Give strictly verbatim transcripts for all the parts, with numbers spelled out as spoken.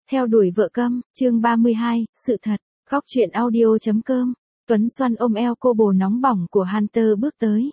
Theo đuổi vợ câm, chương ba mươi hai, sự thật, khóc chuyện audio.com, Tuấn Xuân ôm eo cô bồ nóng bỏng của Hunter bước tới.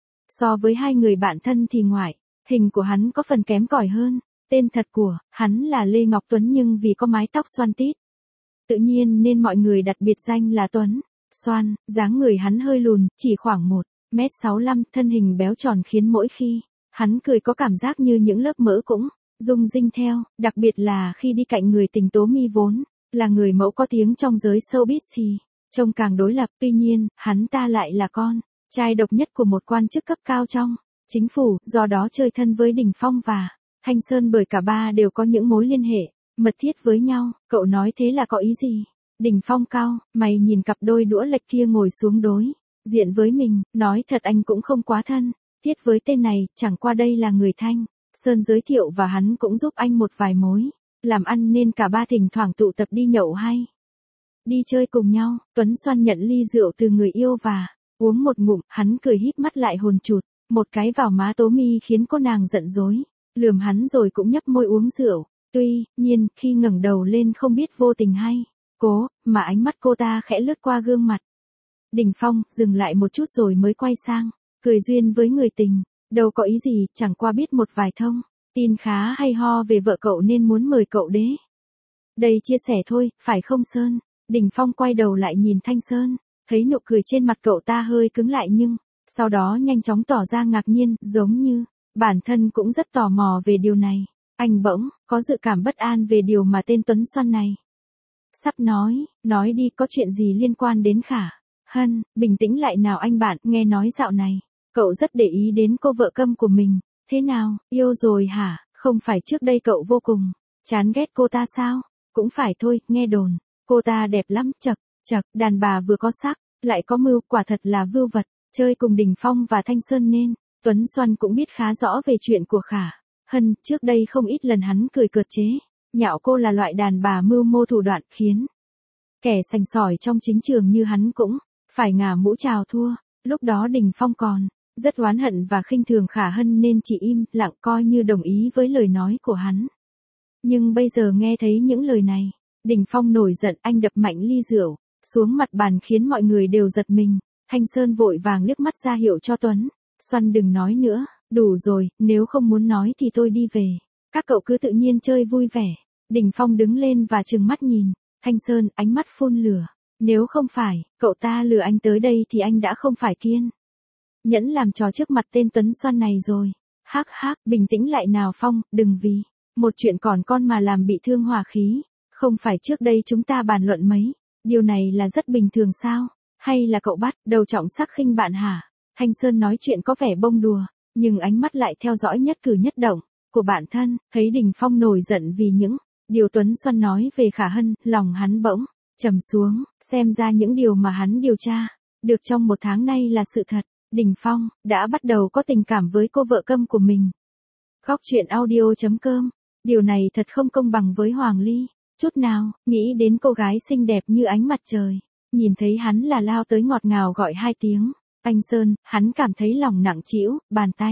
So với hai người bạn thân thì ngoại, hình của hắn có phần kém cỏi hơn, tên thật của, hắn là Lê Ngọc Tuấn nhưng vì có mái tóc xoăn tít. Tự nhiên nên mọi người đặt biệt danh là Tuấn, Xoăn, dáng người hắn hơi lùn, chỉ khoảng một mét sáu lăm, thân hình béo tròn khiến mỗi khi hắn cười có cảm giác như những lớp mỡ cũng rung rinh theo, đặc biệt là khi đi cạnh người tình Tố Mi vốn là người mẫu có tiếng trong giới showbiz thì trông càng đối lập. Tuy nhiên, hắn ta lại là con trai độc nhất của một quan chức cấp cao trong chính phủ, do đó chơi thân với Đình Phong và Thanh Sơn bởi cả ba đều có những mối liên hệ mật thiết với nhau. Cậu nói thế là có ý gì? Đình Phong cau mày nhìn cặp đôi đũa lệch kia ngồi xuống đối diện với mình, nói thật anh cũng không quá thân thiết với tên này, chẳng qua đây là người Thanh Sơn giới thiệu và hắn cũng giúp anh một vài mối làm ăn nên cả ba thỉnh thoảng tụ tập đi nhậu hay đi chơi cùng nhau. Tuấn Xoăn nhận ly rượu từ người yêu và uống một ngụm, hắn cười híp mắt lại hồn chụt một cái vào má Tố Mi khiến cô nàng giận dối, lườm hắn rồi cũng nhấp môi uống rượu. Tuy nhiên, khi ngẩng đầu lên không biết vô tình hay cố, mà ánh mắt cô ta khẽ lướt qua gương mặt Đình Phong, dừng lại một chút rồi mới quay sang, cười duyên với người tình. Đâu có ý gì, chẳng qua biết một vài thông tin khá hay ho về vợ cậu nên muốn mời cậu đế đây chia sẻ thôi, phải không Sơn? Đình Phong quay đầu lại nhìn Thanh Sơn, thấy nụ cười trên mặt cậu ta hơi cứng lại nhưng sau đó nhanh chóng tỏ ra ngạc nhiên, giống như bản thân cũng rất tò mò về điều này. Anh bỗng có dự cảm bất an về điều mà tên Tuấn Xoăn này sắp nói. Nói đi, có chuyện gì liên quan đến Khả Hân? Bình tĩnh lại nào anh bạn, nghe nói dạo này cậu rất để ý đến cô vợ câm của mình. Thế nào, yêu rồi hả? Không phải trước đây cậu vô cùng chán ghét cô ta sao? Cũng phải thôi, nghe đồn cô ta đẹp lắm, chật chật, đàn bà vừa có sắc lại có mưu, quả thật là vưu vật. Chơi cùng Đình Phong và Thanh Sơn nên Tuấn Xoăn cũng biết khá rõ về chuyện của Khả Hân. Trước đây không ít lần hắn cười cợt chế nhạo cô là loại đàn bà mưu mô thủ đoạn, khiến kẻ sành sỏi trong chính trường như hắn cũng phải ngả mũ chào thua. Lúc đó Đình Phong còn rất oán hận và khinh thường Khả Hân nên chỉ im lặng coi như đồng ý với lời nói của hắn. Nhưng bây giờ nghe thấy những lời này, Đình Phong nổi giận, anh đập mạnh ly rượu xuống mặt bàn khiến mọi người đều giật mình. Thanh Sơn vội vàng liếc mắt ra hiệu cho Tuấn Xoăn đừng nói nữa, đủ rồi, nếu không muốn nói thì tôi đi về. Các cậu cứ tự nhiên chơi vui vẻ. Đình Phong đứng lên và trừng mắt nhìn Thanh Sơn, ánh mắt phun lửa. Nếu không phải cậu ta lừa anh tới đây thì anh đã không phải kiên nhẫn làm trò trước mặt tên Tuấn Xoăn này rồi. Hắc hắc, bình tĩnh lại nào Phong, đừng vì một chuyện còn con mà làm bị thương hòa khí. Không phải trước đây chúng ta bàn luận mấy điều này là rất bình thường sao? Hay là cậu bắt đầu trọng sắc khinh bạn hả? Thanh Sơn nói chuyện có vẻ bông đùa, nhưng ánh mắt lại theo dõi nhất cử nhất động của bản thân. Thấy Đình Phong nổi giận vì những điều Tuấn Xoăn nói về Khả Hân, lòng hắn bỗng trầm xuống. Xem ra những điều mà hắn điều tra được trong một tháng nay là sự thật. Đình Phong đã bắt đầu có tình cảm với cô vợ câm của mình. Khóc chuyện audio.com. Điều này thật không công bằng với Hoàng Ly chút nào. Nghĩ đến cô gái xinh đẹp như ánh mặt trời, nhìn thấy hắn là lao tới ngọt ngào gọi hai tiếng Anh Sơn, hắn cảm thấy lòng nặng trĩu, bàn tay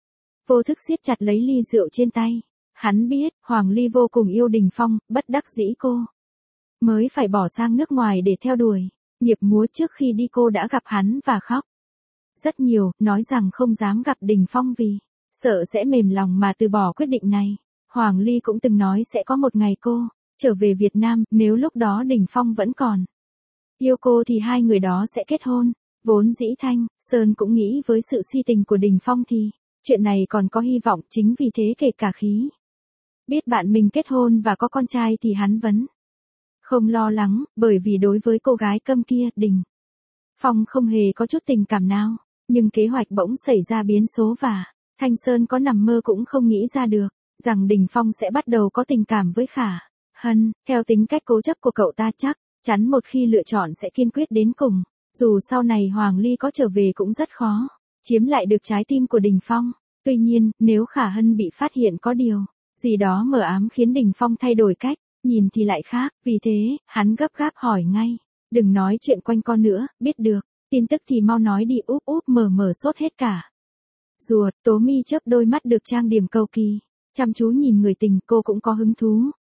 vô thức siết chặt lấy ly rượu trên tay. Hắn biết Hoàng Ly vô cùng yêu Đình Phong, bất đắc dĩ cô mới phải bỏ sang nước ngoài để theo đuổi nghiệp múa. Trước khi đi cô đã gặp hắn và khóc rất nhiều, nói rằng không dám gặp Đình Phong vì sợ sẽ mềm lòng mà từ bỏ quyết định này. Hoàng Ly cũng từng nói sẽ có một ngày cô trở về Việt Nam, nếu lúc đó Đình Phong vẫn còn yêu cô thì hai người đó sẽ kết hôn. Vốn dĩ Thanh Sơn cũng nghĩ với sự si tình của Đình Phong thì chuyện này còn có hy vọng. Chính vì thế kể cả khí biết bạn mình kết hôn và có con trai thì hắn vẫn không lo lắng, bởi vì đối với cô gái câm kia, Đình Phong không hề có chút tình cảm nào. Nhưng kế hoạch bỗng xảy ra biến số và Thanh Sơn có nằm mơ cũng không nghĩ ra được rằng Đình Phong sẽ bắt đầu có tình cảm với Khả Hân. Theo tính cách cố chấp của cậu ta, chắc chắn một khi lựa chọn sẽ kiên quyết đến cùng. Dù sau này Hoàng Ly có trở về cũng rất khó chiếm lại được trái tim của Đình Phong. Tuy nhiên, nếu Khả Hân bị phát hiện có điều gì đó mờ ám khiến Đình Phong thay đổi cách nhìn thì lại khác. Vì thế, hắn gấp gáp hỏi ngay, đừng nói chuyện quanh co nữa, biết được tin tức thì mau nói đi. Úp úp mờ mờ sốt hết cả ruột. Tố Mi chớp đôi mắt được trang điểm cầu kỳ, chăm chú nhìn người tình. Cô cũng có hứng thú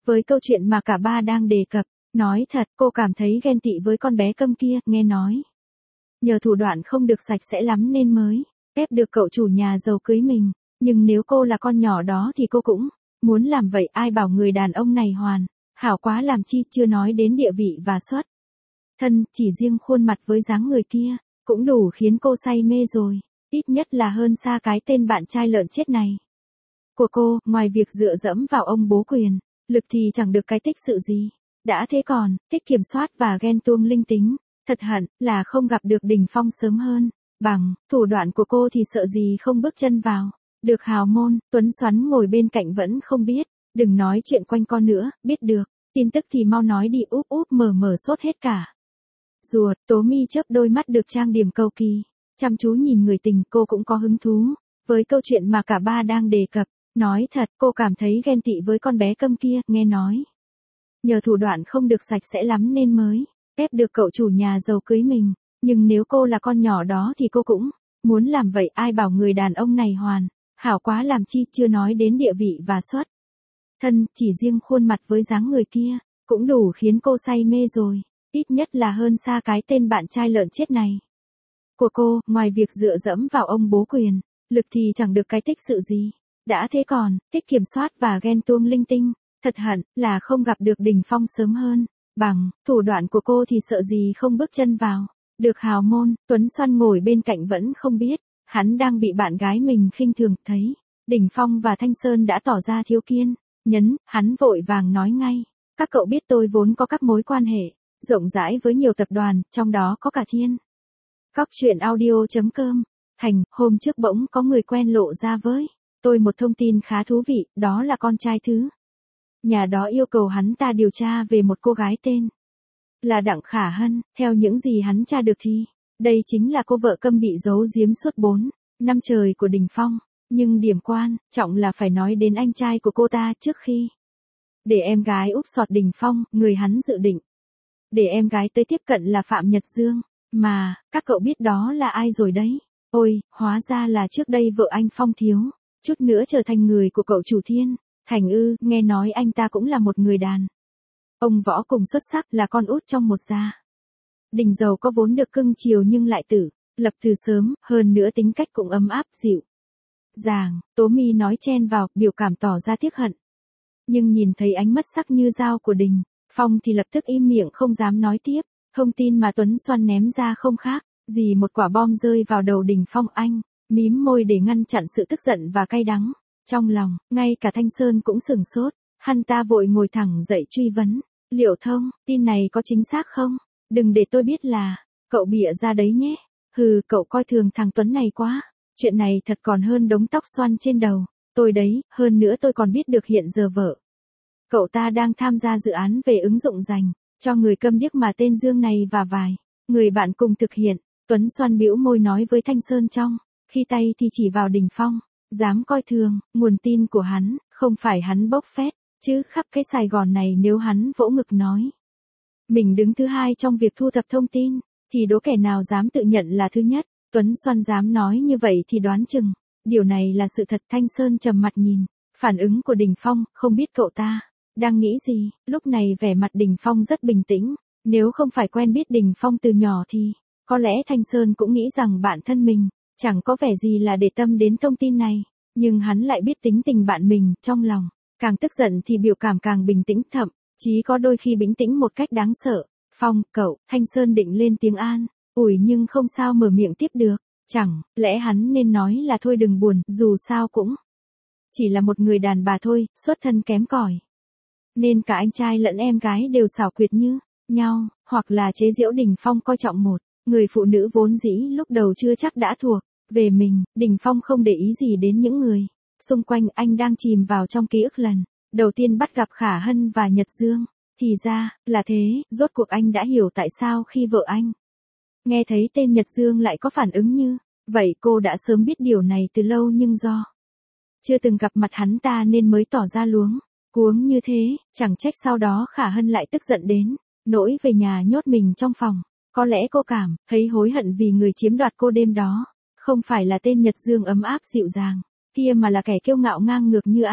với câu chuyện mà cả ba đang đề cập. Nói thật, cô cảm thấy ghen tị với con bé câm kia, nghe nói. Nhờ thủ đoạn không được sạch sẽ lắm nên mới ép được cậu chủ nhà giàu cưới mình. Nhưng nếu cô là con nhỏ đó thì cô cũng muốn làm vậy, ai bảo người đàn ông này hoàn hảo quá làm chi, chưa nói đến địa vị và xuất thân, chỉ riêng khuôn mặt với dáng người kia, cũng đủ khiến cô say mê rồi, ít nhất là hơn xa cái tên bạn trai lợn chết này. Của cô, ngoài việc dựa dẫm vào ông bố quyền lực thì chẳng được cái tích sự gì. Đã thế còn, thích kiểm soát và ghen tuông linh tính, thật hận là không gặp được Đình Phong sớm hơn. Bằng thủ đoạn của cô thì sợ gì không bước chân vào được hào môn. Tuấn Xoắn ngồi bên cạnh vẫn không biết, đừng nói chuyện quanh con nữa, biết được tin tức thì mau nói đi, úp úp mở mở sốt hết cả ruột. Tố Mi chớp đôi mắt được trang điểm cầu kỳ, chăm chú nhìn người tình. Cô cũng có hứng thú với câu chuyện mà cả ba đang đề cập. Nói thật, cô cảm thấy ghen tị với con bé câm kia, nghe nói. Nhờ thủ đoạn không được sạch sẽ lắm nên mới ép được cậu chủ nhà giàu cưới mình. Nhưng nếu cô là con nhỏ đó thì cô cũng muốn làm vậy, ai bảo người đàn ông này hoàn hảo quá làm chi, chưa nói đến địa vị và xuất thân, chỉ riêng khuôn mặt với dáng người kia, cũng đủ khiến cô say mê rồi, ít nhất là hơn xa cái tên bạn trai lợn chết này. Của cô, ngoài việc dựa dẫm vào ông bố quyền lực thì chẳng được cái tích sự gì. Đã thế còn, thích kiểm soát và ghen tuông linh tinh, thật hận là không gặp được Đình Phong sớm hơn. Bằng thủ đoạn của cô thì sợ gì không bước chân vào được hào môn. Tuấn Xoăn ngồi bên cạnh vẫn không biết, hắn đang bị bạn gái mình khinh thường. Thấy Đình Phong và Thanh Sơn đã tỏ ra thiếu kiên nhẫn, hắn vội vàng nói ngay. Các cậu biết tôi vốn có các mối quan hệ rộng rãi với nhiều tập đoàn, trong đó có cả Thiên Cóc Truyện Audio chấm com. Hành, hôm trước bỗng có người quen lộ ra với tôi một thông tin khá thú vị, đó là con trai thứ nhà đó yêu cầu hắn ta điều tra về một cô gái tên là Đặng Khả Hân. Theo những gì hắn tra được thì đây chính là cô vợ câm bị giấu giếm suốt bốn năm trời của Đình Phong. Nhưng điểm quan trọng là phải nói đến anh trai của cô ta trước khi để em gái úp sọt Đình Phong. Người hắn dự định để em gái tới tiếp cận là Phạm Nhật Dương. Mà, các cậu biết đó là ai rồi đấy. Ôi, hóa ra là trước đây vợ anh Phong thiếu chút nữa trở thành người của cậu chủ Thiên Thành ư. Nghe nói anh ta cũng là một người đàn ông võ cùng xuất sắc, là con út trong một gia đình giàu có vốn được cưng chiều nhưng lại tử lập từ sớm, hơn nữa tính cách cũng ấm áp dịu dàng. Tố Mi nói chen vào, biểu cảm tỏ ra tiếc hận. Nhưng nhìn thấy ánh mắt sắc như dao của Đình Phong thì lập tức im miệng không dám nói tiếp. Thông tin mà Tuấn Xoăn ném ra không khác gì một quả bom rơi vào đầu Đình Phong. Anh mím môi để ngăn chặn sự tức giận và cay đắng trong lòng. Ngay cả Thanh Sơn cũng sửng sốt, hắn ta vội ngồi thẳng dậy truy vấn. Liệu Thông, tin này có chính xác không? Đừng để tôi biết là cậu bịa ra đấy nhé. Hừ, cậu coi thường thằng Tuấn này quá. Chuyện này thật còn hơn đống tóc xoăn trên đầu tôi đấy. Hơn nữa tôi còn biết được hiện giờ vợ cậu ta đang tham gia dự án về ứng dụng dành cho người câm điếc mà tên Dương này và vài người bạn cùng thực hiện. Tuấn Xoăn bĩu môi nói với Thanh Sơn, trong khi tay thì chỉ vào Đình Phong. Dám coi thường nguồn tin của hắn, không phải hắn bốc phét chứ khắp cái Sài Gòn này nếu hắn vỗ ngực nói mình đứng thứ hai trong việc thu thập thông tin, thì đố kẻ nào dám tự nhận là thứ nhất. Tuấn Xoăn dám nói như vậy thì đoán chừng điều này là sự thật. Thanh Sơn trầm mặt nhìn phản ứng của Đình Phong, không biết cậu ta đang nghĩ gì. Lúc này vẻ mặt Đình Phong rất bình tĩnh. Nếu không phải quen biết Đình Phong từ nhỏ thì có lẽ Thanh Sơn cũng nghĩ rằng bản thân mình chẳng có vẻ gì là để tâm đến thông tin này. Nhưng hắn lại biết tính tình bạn mình, trong lòng càng tức giận thì biểu cảm càng bình tĩnh, thậm chí có đôi khi bình tĩnh một cách đáng sợ. Phong, cậu. Thanh Sơn định lên tiếng an ủi nhưng không sao mở miệng tiếp được. Chẳng lẽ hắn nên nói là thôi đừng buồn, dù sao cũng chỉ là một người đàn bà thôi, xuất thân kém cỏi nên cả anh trai lẫn em gái đều xảo quyệt như nhau, hoặc là chế giễu Đình Phong coi trọng một người phụ nữ vốn dĩ lúc đầu chưa chắc đã thuộc về mình. Đình Phong không để ý gì đến những người xung quanh, anh đang chìm vào trong ký ức lần đầu tiên bắt gặp Khả Hân và Nhật Dương. Thì ra là thế, rốt cuộc anh đã hiểu tại sao khi vợ anh nghe thấy tên Nhật Dương lại có phản ứng như vậy. Cô đã sớm biết điều này từ lâu nhưng do chưa từng gặp mặt hắn ta nên mới tỏ ra luống cuống như thế. Chẳng trách sau đó Khả Hân lại tức giận đến nỗi về nhà nhốt mình trong phòng. Có lẽ cô cảm thấy hối hận vì người chiếm đoạt cô đêm đó không phải là tên Nhật Dương ấm áp dịu dàng kia, mà là kẻ kiêu ngạo ngang ngược như anh.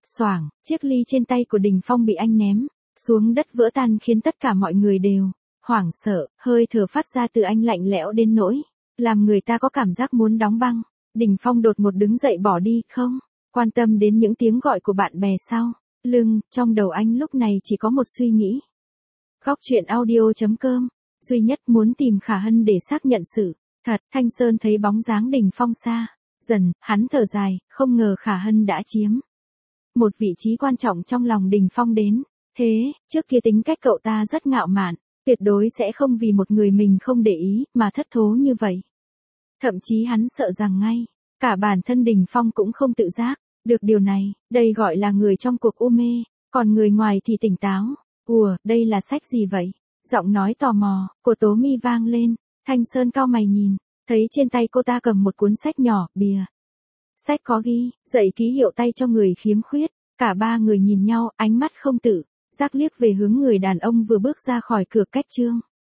Xoảng, chiếc ly trên tay của Đình Phong bị anh ném xuống đất vỡ tan khiến tất cả mọi người đều hoảng sợ, hơi thở phát ra từ anh lạnh lẽo đến nỗi làm người ta có cảm giác muốn đóng băng. Đình Phong đột ngột đứng dậy bỏ đi, không quan tâm đến những tiếng gọi của bạn bè sau lưng, trong đầu anh lúc này chỉ có một suy nghĩ. Góc truyện audio chấm com, duy nhất muốn tìm Khả Hân để xác nhận sự thật. Thanh Sơn thấy bóng dáng Đình Phong xa dần, hắn thở dài, không ngờ Khả Hân đã chiếm một vị trí quan trọng trong lòng Đình Phong đến thế. Trước kia tính cách cậu ta rất ngạo mạn, tuyệt đối sẽ không vì một người mình không để ý mà thất thố như vậy. Thậm chí hắn sợ rằng ngay cả bản thân Đình Phong cũng không tự giác được điều này. Đây gọi là người trong cuộc u mê, còn người ngoài thì tỉnh táo. Ủa, đây là sách gì vậy? Giọng nói tò mò của Tố Mi vang lên. Thanh Sơn cau mày nhìn, thấy trên tay cô ta cầm một cuốn sách nhỏ, bìa sách có ghi dạy ký hiệu tay cho người khiếm khuyết. Cả ba người nhìn nhau, ánh mắt không tự giác liếc về hướng người đàn ông vừa bước ra khỏi cửa cách chương.